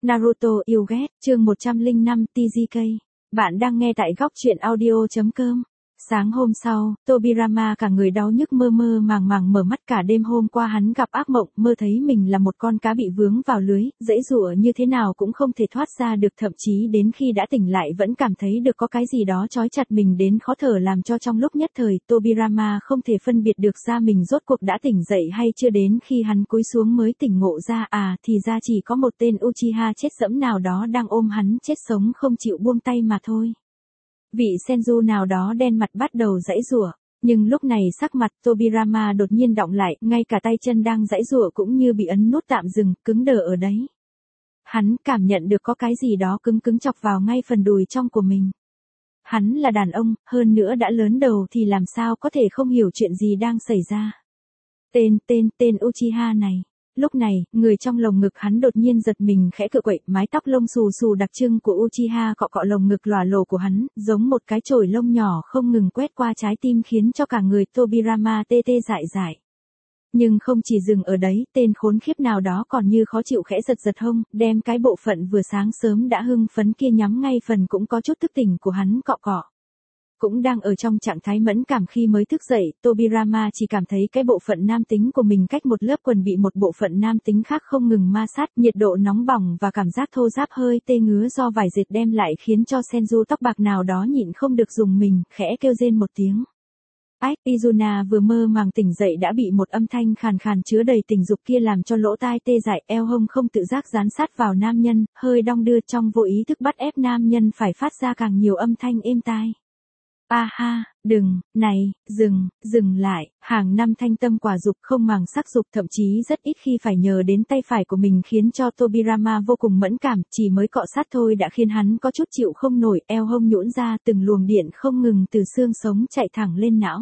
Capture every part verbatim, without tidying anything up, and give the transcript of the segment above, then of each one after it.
Naruto yêu ghét, chương một trăm lẻ năm tê giê ca. Bạn đang nghe tại góc truyện audio chấm com. Sáng hôm sau, Tobirama cả người đau nhức mơ mơ màng màng mở mắt. Cả đêm hôm qua hắn gặp ác mộng, mơ thấy mình là một con cá bị vướng vào lưới, giãy giụa như thế nào cũng không thể thoát ra được, thậm chí đến khi đã tỉnh lại vẫn cảm thấy được có cái gì đó trói chặt mình đến khó thở, làm cho trong lúc nhất thời, Tobirama không thể phân biệt được ra mình rốt cuộc đã tỉnh dậy hay chưa. Đến khi hắn cúi xuống mới tỉnh ngộ ra, à, thì ra chỉ có một tên Uchiha chết dẫm nào đó đang ôm hắn chết sống không chịu buông tay mà thôi. Vị Senju nào đó đen mặt bắt đầu giãy giụa, nhưng lúc này sắc mặt Tobirama đột nhiên đọng lại, ngay cả tay chân đang giãy giụa cũng như bị ấn nút tạm dừng, cứng đờ ở đấy. Hắn cảm nhận được có cái gì đó cứng cứng chọc vào ngay phần đùi trong của mình. Hắn là đàn ông, hơn nữa đã lớn đầu thì làm sao có thể không hiểu chuyện gì đang xảy ra. Tên, tên, tên Uchiha này. Lúc này, người trong lồng ngực hắn đột nhiên giật mình khẽ cựa quậy, mái tóc lông xù xù đặc trưng của Uchiha cọ cọ lồng ngực lòa lồ của hắn, giống một cái chổi lông nhỏ không ngừng quét qua trái tim, khiến cho cả người Tobirama tê tê dại dại. Nhưng không chỉ dừng ở đấy, tên khốn khiếp nào đó còn như khó chịu khẽ giật giật hông, đem cái bộ phận vừa sáng sớm đã hưng phấn kia nhắm ngay phần cũng có chút thức tỉnh của hắn cọ cọ. Cũng đang ở trong trạng thái mẫn cảm khi mới thức dậy, Tobirama chỉ cảm thấy cái bộ phận nam tính của mình cách một lớp quần bị một bộ phận nam tính khác không ngừng ma sát, nhiệt độ nóng bỏng và cảm giác thô ráp hơi tê ngứa do vải dệt đem lại khiến cho Senju tóc bạc nào đó nhịn không được dùng mình, khẽ kêu rên một tiếng. Ách, Izuna vừa mơ màng tỉnh dậy đã bị một âm thanh khàn khàn chứa đầy tình dục kia làm cho lỗ tai tê dại, eo hông không tự giác dán sát vào nam nhân, hơi đong đưa trong vô ý thức bắt ép nam nhân phải phát ra càng nhiều âm thanh êm tai. A ha, đừng, này, dừng, dừng lại, hàng năm thanh tâm quả dục không màng sắc dục, thậm chí rất ít khi phải nhờ đến tay phải của mình, khiến cho Tobirama vô cùng mẫn cảm, chỉ mới cọ sát thôi đã khiến hắn có chút chịu không nổi, eo hông nhũn ra, từng luồng điện không ngừng từ xương sống chạy thẳng lên não.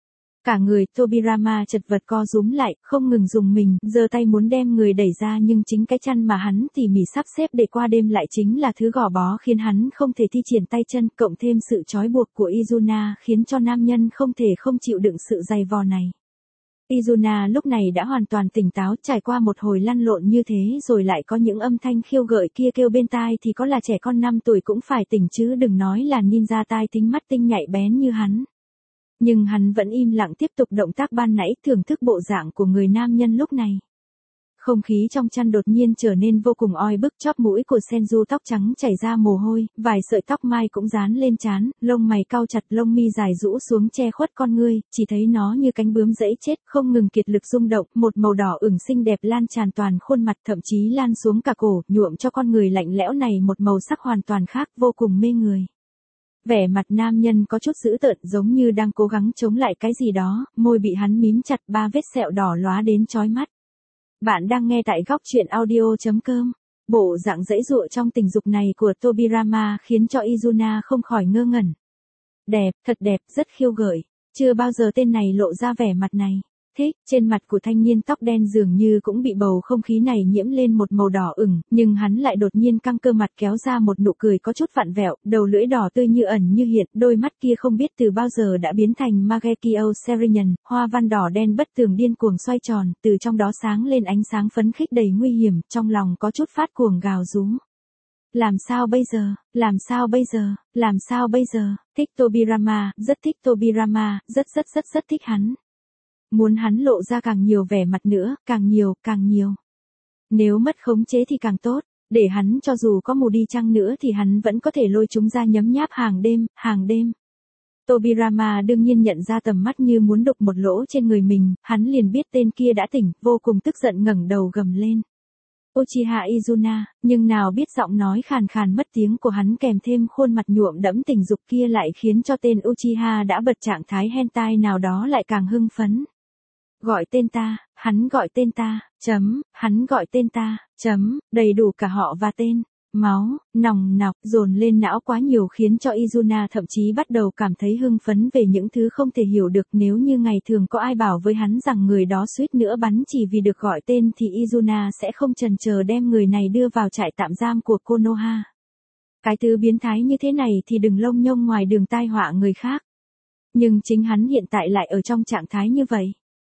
Cả người Tobirama chật vật co rúm lại, không ngừng dùng mình, giơ tay muốn đem người đẩy ra, nhưng chính cái chăn mà hắn tỉ mỉ sắp xếp để qua đêm lại chính là thứ gò bó khiến hắn không thể thi triển tay chân, cộng thêm sự trói buộc của Izuna khiến cho nam nhân không thể không chịu đựng sự dày vò này. Izuna lúc này đã hoàn toàn tỉnh táo, trải qua một hồi lăn lộn như thế rồi lại có những âm thanh khiêu gợi kia kêu bên tai thì có là trẻ con năm tuổi cũng phải tỉnh chứ đừng nói là ninja tai thính mắt tinh nhạy bén như hắn. Nhưng hắn vẫn im lặng tiếp tục động tác ban nãy, thưởng thức bộ dạng của người nam nhân lúc này. Không khí trong chăn đột nhiên trở nên vô cùng oi bức, chóp mũi của Senju tóc trắng chảy ra mồ hôi, vài sợi tóc mai cũng dán lên trán, lông mày cau chặt, lông mi dài rũ xuống che khuất con ngươi, chỉ thấy nó như cánh bướm giãy chết, không ngừng kiệt lực rung động, một màu đỏ ửng xinh đẹp lan tràn toàn khuôn mặt, thậm chí lan xuống cả cổ, nhuộm cho con người lạnh lẽo này một màu sắc hoàn toàn khác, vô cùng mê người. Vẻ mặt nam nhân có chút dữ tợn, giống như đang cố gắng chống lại cái gì đó, môi bị hắn mím chặt, ba vết sẹo đỏ lóa đến chói mắt. Bạn đang nghe tại góc truyện audio chấm com. Bộ dạng giãy giụa trong tình dục này của Tobirama khiến cho Izuna không khỏi ngơ ngẩn. Đẹp, thật đẹp, rất khiêu gợi. Chưa bao giờ tên này lộ ra vẻ mặt này. Thích, trên mặt của thanh niên tóc đen dường như cũng bị bầu không khí này nhiễm lên một màu đỏ ửng, nhưng hắn lại đột nhiên căng cơ mặt kéo ra một nụ cười có chút vặn vẹo, đầu lưỡi đỏ tươi như ẩn như hiện, đôi mắt kia không biết từ bao giờ đã biến thành Mangekyo Serenian, hoa văn đỏ đen bất tường điên cuồng xoay tròn, từ trong đó sáng lên ánh sáng phấn khích đầy nguy hiểm, trong lòng có chút phát cuồng gào rú. Làm sao bây giờ, làm sao bây giờ, làm sao bây giờ, thích Tobirama, rất thích Tobirama, rất rất rất rất thích hắn. Muốn hắn lộ ra càng nhiều vẻ mặt nữa, càng nhiều, càng nhiều. Nếu mất khống chế thì càng tốt, để hắn cho dù có mù đi chăng nữa thì hắn vẫn có thể lôi chúng ra nhấm nháp hàng đêm, hàng đêm. Tobirama đương nhiên nhận ra tầm mắt như muốn đục một lỗ trên người mình, hắn liền biết tên kia đã tỉnh, vô cùng tức giận ngẩng đầu gầm lên. Uchiha Izuna, nhưng nào biết giọng nói khàn khàn mất tiếng của hắn kèm thêm khuôn mặt nhuộm đẫm tình dục kia lại khiến cho tên Uchiha đã bật trạng thái hentai nào đó lại càng hưng phấn. Gọi tên ta, hắn gọi tên ta, chấm, hắn gọi tên ta, chấm, đầy đủ cả họ và tên. Máu, nòng nọc, dồn lên não quá nhiều khiến cho Izuna thậm chí bắt đầu cảm thấy hưng phấn về những thứ không thể hiểu được. Nếu như ngày thường có ai bảo với hắn rằng người đó suýt nữa bắn chỉ vì được gọi tên thì Izuna sẽ không chần chờ đem người này đưa vào trại tạm giam của Konoha. Cái thứ biến thái như thế này thì đừng lông nhông ngoài đường tai họa người khác. Nhưng chính hắn hiện tại lại ở trong trạng thái như vậy.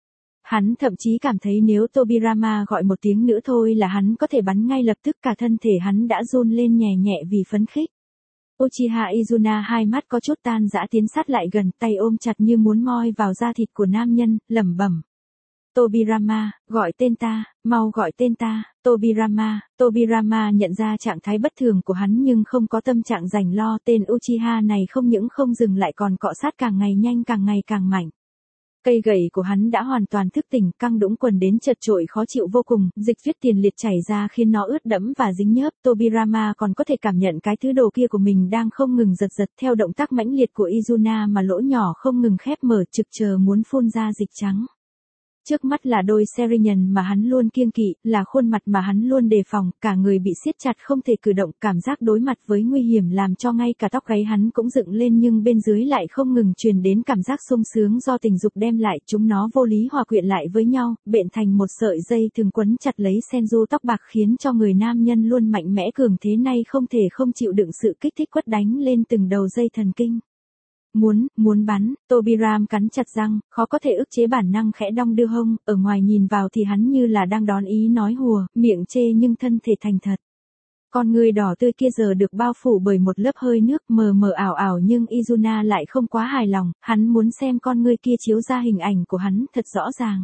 Hắn thậm chí cảm thấy nếu Tobirama gọi một tiếng nữa thôi là hắn có thể bắn ngay lập tức, cả thân thể hắn đã run lên nhẹ nhẹ vì phấn khích. Uchiha Izuna hai mắt có chút tan rã tiến sát lại gần, tay ôm chặt như muốn moi vào da thịt của nam nhân, lẩm bẩm. Tobirama, gọi tên ta, mau gọi tên ta, Tobirama. Tobirama nhận ra trạng thái bất thường của hắn nhưng không có tâm trạng rảnh lo, tên Uchiha này không những không dừng lại còn cọ sát càng ngày nhanh càng ngày càng mạnh. Cây gậy của hắn đã hoàn toàn thức tỉnh, căng đũng quần đến chật chội khó chịu vô cùng, dịch viết tiền liệt chảy ra khiến nó ướt đẫm và dính nhớp. Tobirama còn có thể cảm nhận cái thứ đồ kia của mình đang không ngừng giật giật theo động tác mãnh liệt của Izuna mà lỗ nhỏ không ngừng khép mở, trực chờ muốn phun ra dịch trắng. Trước mắt là đôi Serinhân mà hắn luôn kiêng kỵ, là khuôn mặt mà hắn luôn đề phòng, cả người bị siết chặt không thể cử động, cảm giác đối mặt với nguy hiểm làm cho ngay cả tóc gáy hắn cũng dựng lên, nhưng bên dưới lại không ngừng truyền đến cảm giác sung sướng do tình dục đem lại, chúng nó vô lý hòa quyện lại với nhau, bện thành một sợi dây thường quấn chặt lấy Senju tóc bạc khiến cho người nam nhân luôn mạnh mẽ cường thế này không thể không chịu đựng sự kích thích quất đánh lên từng đầu dây thần kinh. Muốn, muốn bắn, Tobiram cắn chặt răng, khó có thể ức chế bản năng khẽ đong đưa hông, ở ngoài nhìn vào thì hắn như là đang đón ý nói hùa, miệng chê nhưng thân thể thành thật. Con người đỏ tươi kia giờ được bao phủ bởi một lớp hơi nước mờ mờ ảo ảo, nhưng Izuna lại không quá hài lòng, hắn muốn xem con người kia chiếu ra hình ảnh của hắn thật rõ ràng.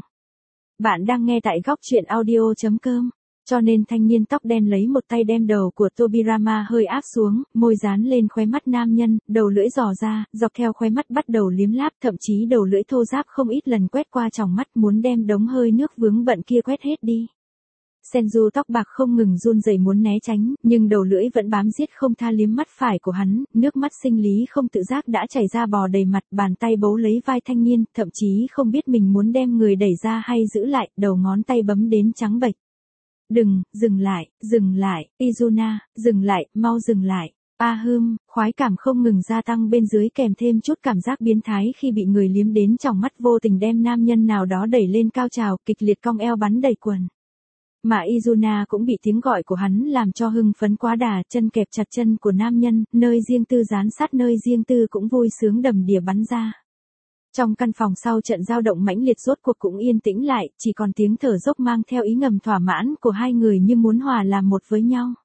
Bạn đang nghe tại góc truyện audio chấm com. Cho nên thanh niên tóc đen lấy một tay đem đầu của Tobirama hơi áp xuống, môi dán lên khóe mắt nam nhân, đầu lưỡi dò ra, dọc theo khóe mắt bắt đầu liếm láp, thậm chí đầu lưỡi thô ráp không ít lần quét qua tròng mắt muốn đem đống hơi nước vướng bận kia quét hết đi. Senju tóc bạc không ngừng run rẩy muốn né tránh, nhưng đầu lưỡi vẫn bám giết không tha liếm mắt phải của hắn, nước mắt sinh lý không tự giác đã chảy ra bò đầy mặt, bàn tay bấu lấy vai thanh niên, thậm chí không biết mình muốn đem người đẩy ra hay giữ lại, đầu ngón tay bấm đến trắng bệch. Đừng, dừng lại, dừng lại, Izuna, dừng lại, mau dừng lại. A hưm, khoái cảm không ngừng gia tăng bên dưới kèm thêm chút cảm giác biến thái khi bị người liếm đến trong mắt, vô tình đem nam nhân nào đó đẩy lên cao trào, kịch liệt cong eo bắn đầy quần. Mà Izuna cũng bị tiếng gọi của hắn làm cho hưng phấn quá đà, chân kẹp chặt chân của nam nhân, nơi riêng tư dán sát nơi riêng tư cũng vui sướng đầm đìa bắn ra. Trong căn phòng sau trận dao động mãnh liệt rốt cuộc cũng yên tĩnh lại, chỉ còn tiếng thở dốc mang theo ý ngầm thỏa mãn của hai người như muốn hòa làm một với nhau.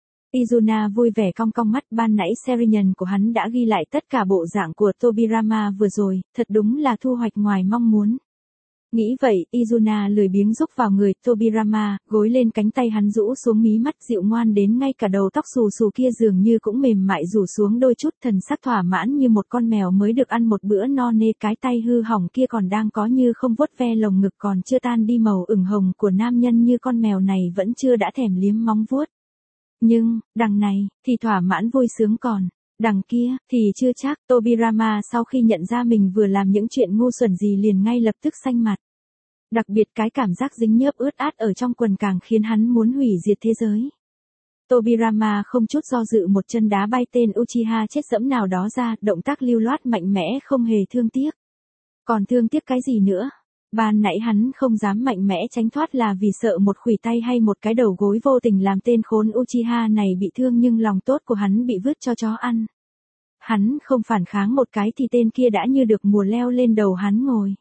Izuna vui vẻ cong cong mắt, ban nãy Serinhân của hắn đã ghi lại tất cả bộ dạng của Tobirama vừa rồi, thật đúng là thu hoạch ngoài mong muốn. Nghĩ vậy, Izuna lười biếng rúc vào người Tobirama, gối lên cánh tay hắn rũ xuống mí mắt dịu ngoan đến ngay cả đầu tóc xù xù kia dường như cũng mềm mại rủ xuống đôi chút, thần sắc thỏa mãn như một con mèo mới được ăn một bữa no nê, cái tay hư hỏng kia còn đang có như không vuốt ve lồng ngực còn chưa tan đi màu ửng hồng của nam nhân, như con mèo này vẫn chưa đã thèm liếm móng vuốt. Nhưng, đằng này, thì thỏa mãn vui sướng còn. Đằng kia, thì chưa chắc. Tobirama sau khi nhận ra mình vừa làm những chuyện ngu xuẩn gì liền ngay lập tức xanh mặt. Đặc biệt cái cảm giác dính nhớp ướt át ở trong quần càng khiến hắn muốn hủy diệt thế giới. Tobirama không chút do dự một chân đá bay tên Uchiha chết dẫm nào đó ra, động tác lưu loát mạnh mẽ không hề thương tiếc. Còn thương tiếc cái gì nữa? Ban nãy hắn không dám mạnh mẽ tránh thoát là vì sợ một khuỷu tay hay một cái đầu gối vô tình làm tên khốn Uchiha này bị thương, nhưng lòng tốt của hắn bị vứt cho chó ăn. Hắn không phản kháng một cái thì tên kia đã như được mùa leo lên đầu hắn ngồi.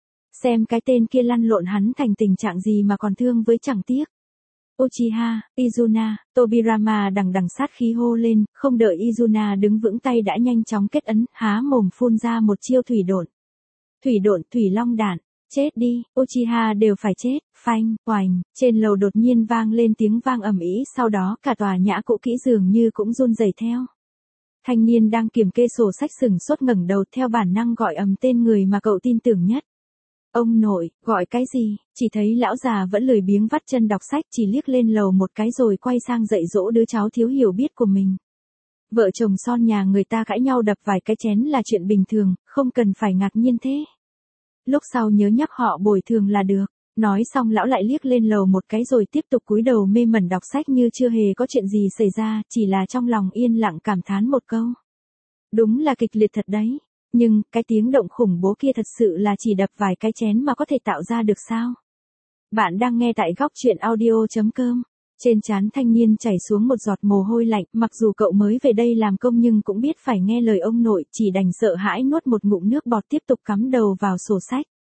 Xem cái tên kia lăn lộn hắn thành tình trạng gì mà còn thương với chẳng tiếc. Uchiha, Izuna, Tobirama đằng đằng sát khí hô lên, không đợi Izuna đứng vững tay đã nhanh chóng kết ấn, há mồm phun ra một chiêu thủy độn. Thủy độn, thủy long đạn. Chết đi, Uchiha đều phải chết, phanh, oành, trên lầu đột nhiên vang lên tiếng vang ầm ĩ, sau đó cả tòa nhã cũ kỹ dường như cũng run rẩy theo. Thanh niên đang kiểm kê sổ sách sừng sốt ngẩng đầu theo bản năng gọi ầm tên người mà cậu tin tưởng nhất. Ông nội, gọi cái gì? Chỉ thấy lão già vẫn lười biếng vắt chân đọc sách, chỉ liếc lên lầu một cái rồi quay sang dạy dỗ đứa cháu thiếu hiểu biết của mình. Vợ chồng son nhà người ta cãi nhau đập vài cái chén là chuyện bình thường, không cần phải ngạc nhiên thế. Lúc sau nhớ nhắc họ bồi thường là được. Nói xong lão lại liếc lên lầu một cái rồi tiếp tục cúi đầu mê mẩn đọc sách như chưa hề có chuyện gì xảy ra, chỉ là trong lòng yên lặng cảm thán một câu. Đúng là kịch liệt thật đấy. Nhưng, cái tiếng động khủng bố kia thật sự là chỉ đập vài cái chén mà có thể tạo ra được sao? Bạn đang nghe tại góc truyện audio chấm com. Trên trán thanh niên chảy xuống một giọt mồ hôi lạnh, mặc dù cậu mới về đây làm công nhưng cũng biết phải nghe lời ông nội, chỉ đành sợ hãi nuốt một ngụm nước bọt tiếp tục cắm đầu vào sổ sách.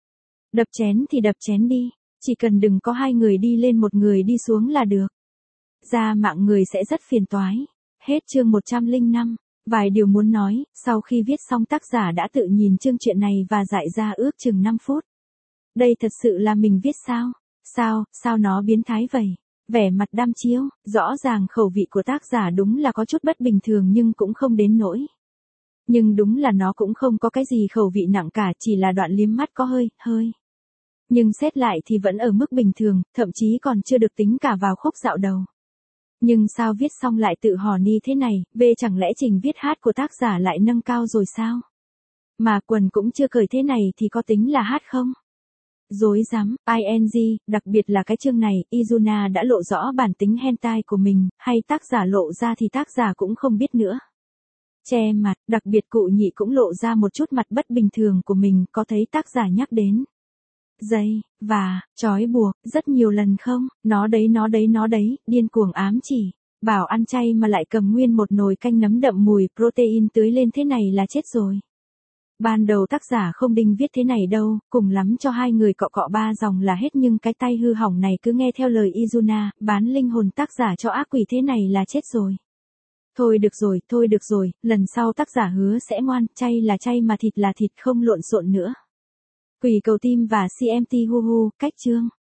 Đập chén thì đập chén đi, chỉ cần đừng có hai người đi lên một người đi xuống là được. Ra mạng người sẽ rất phiền toái. Hết chương một trăm lẻ năm. Vài điều muốn nói, sau khi viết xong tác giả đã tự nhìn chương chuyện này và dại ra ước chừng năm phút. Đây thật sự là mình viết sao? Sao, sao nó biến thái vậy? Vẻ mặt đăm chiêu, rõ ràng khẩu vị của tác giả đúng là có chút bất bình thường nhưng cũng không đến nỗi. Nhưng đúng là nó cũng không có cái gì khẩu vị nặng cả, chỉ là đoạn liếm mắt có hơi, hơi. Nhưng xét lại thì vẫn ở mức bình thường, thậm chí còn chưa được tính cả vào khúc dạo đầu. Nhưng sao viết xong lại tự hò ni thế này, về chẳng lẽ trình viết hát của tác giả lại nâng cao rồi sao? Mà quần cũng chưa cởi thế này thì có tính là hát không? Dối rắm, ing, đặc biệt là cái chương này, Izuna đã lộ rõ bản tính hentai của mình, hay tác giả lộ ra thì tác giả cũng không biết nữa. Che mặt, đặc biệt cụ nhị cũng lộ ra một chút mặt bất bình thường của mình, có thấy tác giả nhắc đến dây, và, trói buộc, rất nhiều lần không, nó đấy nó đấy nó đấy, điên cuồng ám chỉ, bảo ăn chay mà lại cầm nguyên một nồi canh nấm đậm mùi protein tưới lên thế này là chết rồi. Ban đầu tác giả không định viết thế này đâu, cùng lắm cho hai người cọ cọ ba dòng là hết, nhưng cái tay hư hỏng này cứ nghe theo lời Izuna, bán linh hồn tác giả cho ác quỷ thế này là chết rồi. Thôi được rồi, thôi được rồi, lần sau tác giả hứa sẽ ngoan, chay là chay mà thịt là thịt, không lộn xộn nữa. Quỷ cầu tim và xê em tê hu hu, cách chương.